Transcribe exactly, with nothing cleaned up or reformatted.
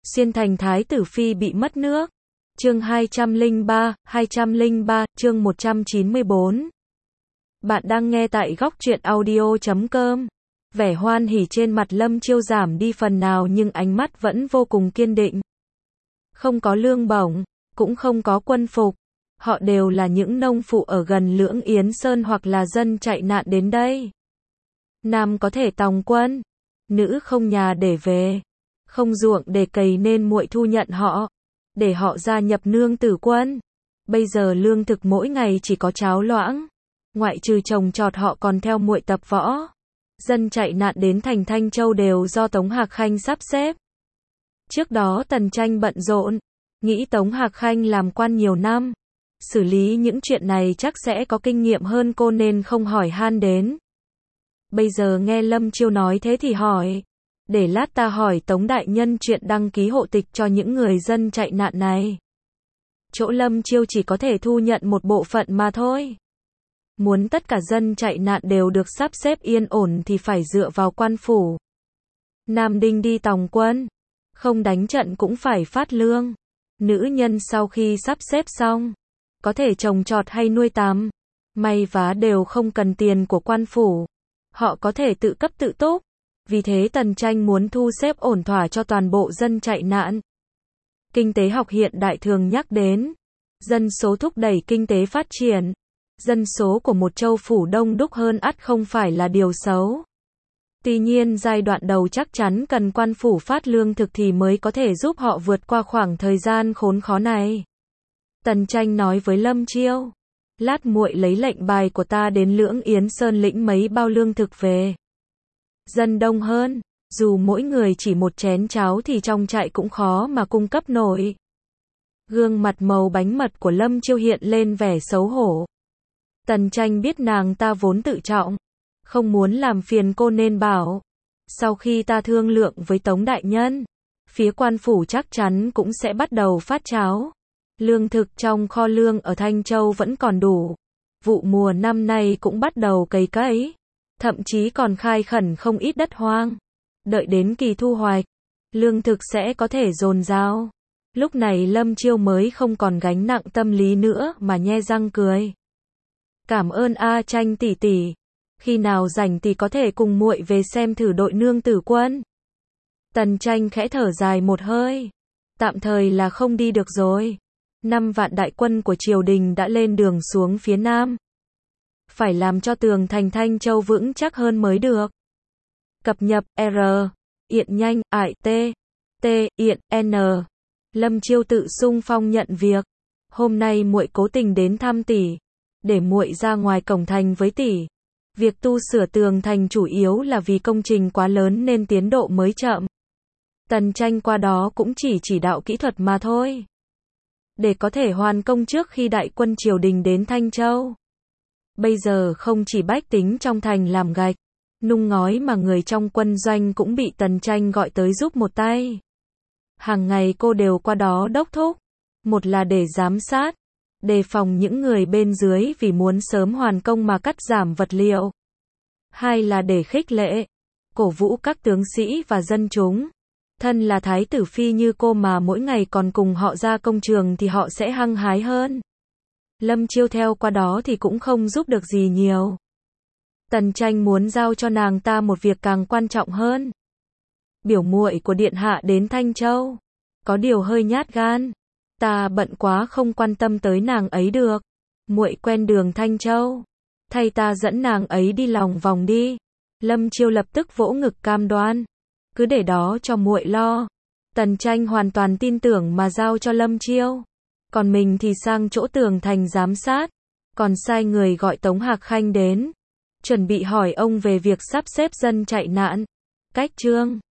Xuyên thành thái tử phi bị mất nước. Chương hai trăm lẻ ba, hai trăm lẻ ba, chương một trăm chín mươi bốn. Bạn đang nghe tại góc truyện audio chấm com. Vẻ hoan hỉ trên mặt Lâm Chiêu giảm đi phần nào nhưng ánh mắt vẫn vô cùng kiên định. Không có lương bổng, cũng không có quân phục. Họ đều là những nông phụ ở gần Lưỡng Yến Sơn hoặc là dân chạy nạn đến đây. Nam có thể tòng quân, nữ không nhà để về, không ruộng để cày nên muội thu nhận họ, để họ gia nhập nương tử quân. Bây giờ lương thực mỗi ngày chỉ có cháo loãng, ngoại trừ trồng trọt họ còn theo muội tập võ. Dân chạy nạn đến thành Thanh Châu đều do Tống Hạc Khanh sắp xếp. Trước đó Tần Tranh bận rộn, nghĩ Tống Hạc Khanh làm quan nhiều năm, xử lý những chuyện này chắc sẽ có kinh nghiệm hơn cô nên không hỏi han đến. Bây giờ nghe Lâm Chiêu nói thế thì hỏi, để lát ta hỏi Tống đại nhân chuyện đăng ký hộ tịch cho những người dân chạy nạn này. Chỗ Lâm Chiêu chỉ có thể thu nhận một bộ phận mà thôi. Muốn tất cả dân chạy nạn đều được sắp xếp yên ổn thì phải dựa vào quan phủ. Nam đinh đi tòng quân, không đánh trận cũng phải phát lương. Nữ nhân sau khi sắp xếp xong, có thể trồng trọt hay nuôi tằm, may vá đều không cần tiền của quan phủ. Họ có thể tự cấp tự túc. Vì thế Tần Tranh muốn thu xếp ổn thỏa cho toàn bộ dân chạy nạn. Kinh tế học hiện đại thường nhắc đến, dân số thúc đẩy kinh tế phát triển. Dân số của một châu phủ đông đúc hơn ắt không phải là điều xấu. Tuy nhiên giai đoạn đầu chắc chắn cần quan phủ phát lương thực thì mới có thể giúp họ vượt qua khoảng thời gian khốn khó này. Tần Tranh nói với Lâm Chiêu, lát muội lấy lệnh bài của ta đến Lưỡng Yến Sơn lĩnh mấy bao lương thực về. Dân đông hơn, dù mỗi người chỉ một chén cháo thì trong trại cũng khó mà cung cấp nổi. Gương mặt màu bánh mật của Lâm Chiêu hiện lên vẻ xấu hổ. Tần Tranh biết nàng ta vốn tự trọng, không muốn làm phiền cô nên bảo, sau khi ta thương lượng với Tống đại nhân, phía quan phủ chắc chắn cũng sẽ bắt đầu phát cháo. Lương thực trong kho lương ở Thanh Châu vẫn còn đủ. Vụ mùa năm nay cũng bắt đầu cày cấy, thậm chí còn khai khẩn không ít đất hoang. Đợi đến kỳ thu hoạch, lương thực sẽ có thể dồn dào. Lúc này Lâm Chiêu mới không còn gánh nặng tâm lý nữa mà nhe răng cười. Cảm ơn A Tranh tỷ tỷ, khi nào rảnh thì có thể cùng muội về xem thử đội nương tử quân. Tần Tranh khẽ thở dài một hơi, tạm thời là không đi được rồi. Năm vạn đại quân của triều đình đã lên đường xuống phía nam. Phải làm cho tường thành Thanh Châu vững chắc hơn mới được. Cập nhập R, Yện nhanh, ải T, T, Yện, N. Lâm Chiêu tự xung phong nhận việc. Hôm nay muội cố tình đến thăm tỷ, để muội ra ngoài cổng thành với tỷ. Việc tu sửa tường thành chủ yếu là vì công trình quá lớn nên tiến độ mới chậm. Tần Tranh qua đó cũng chỉ chỉ đạo kỹ thuật mà thôi, để có thể hoàn công trước khi đại quân triều đình đến Thanh Châu. Bây giờ không chỉ bách tính trong thành làm gạch, nung ngói mà người trong quân doanh cũng bị Tần Tranh gọi tới giúp một tay. Hàng ngày cô đều qua đó đốc thúc, một là để giám sát, đề phòng những người bên dưới vì muốn sớm hoàn công mà cắt giảm vật liệu. Hai là để khích lệ, cổ vũ các tướng sĩ và dân chúng. Thân là thái tử phi như cô mà mỗi ngày còn cùng họ ra công trường thì họ sẽ hăng hái hơn. Lâm Chiêu theo qua đó thì cũng không giúp được gì nhiều. Tần Tranh muốn giao cho nàng ta một việc càng quan trọng hơn. Biểu muội của điện hạ đến Thanh Châu, có điều hơi nhát gan. Ta bận quá không quan tâm tới nàng ấy được. Muội quen đường Thanh Châu, thay ta dẫn nàng ấy đi lòng vòng đi. Lâm Chiêu lập tức vỗ ngực cam đoan, cứ để đó cho muội lo. Tần Tranh hoàn toàn tin tưởng mà giao cho Lâm Chiêu. Còn mình thì sang chỗ tường thành giám sát, còn sai người gọi Tống Hạc Khanh đến, chuẩn bị hỏi ông về việc sắp xếp dân chạy nạn. Cách chương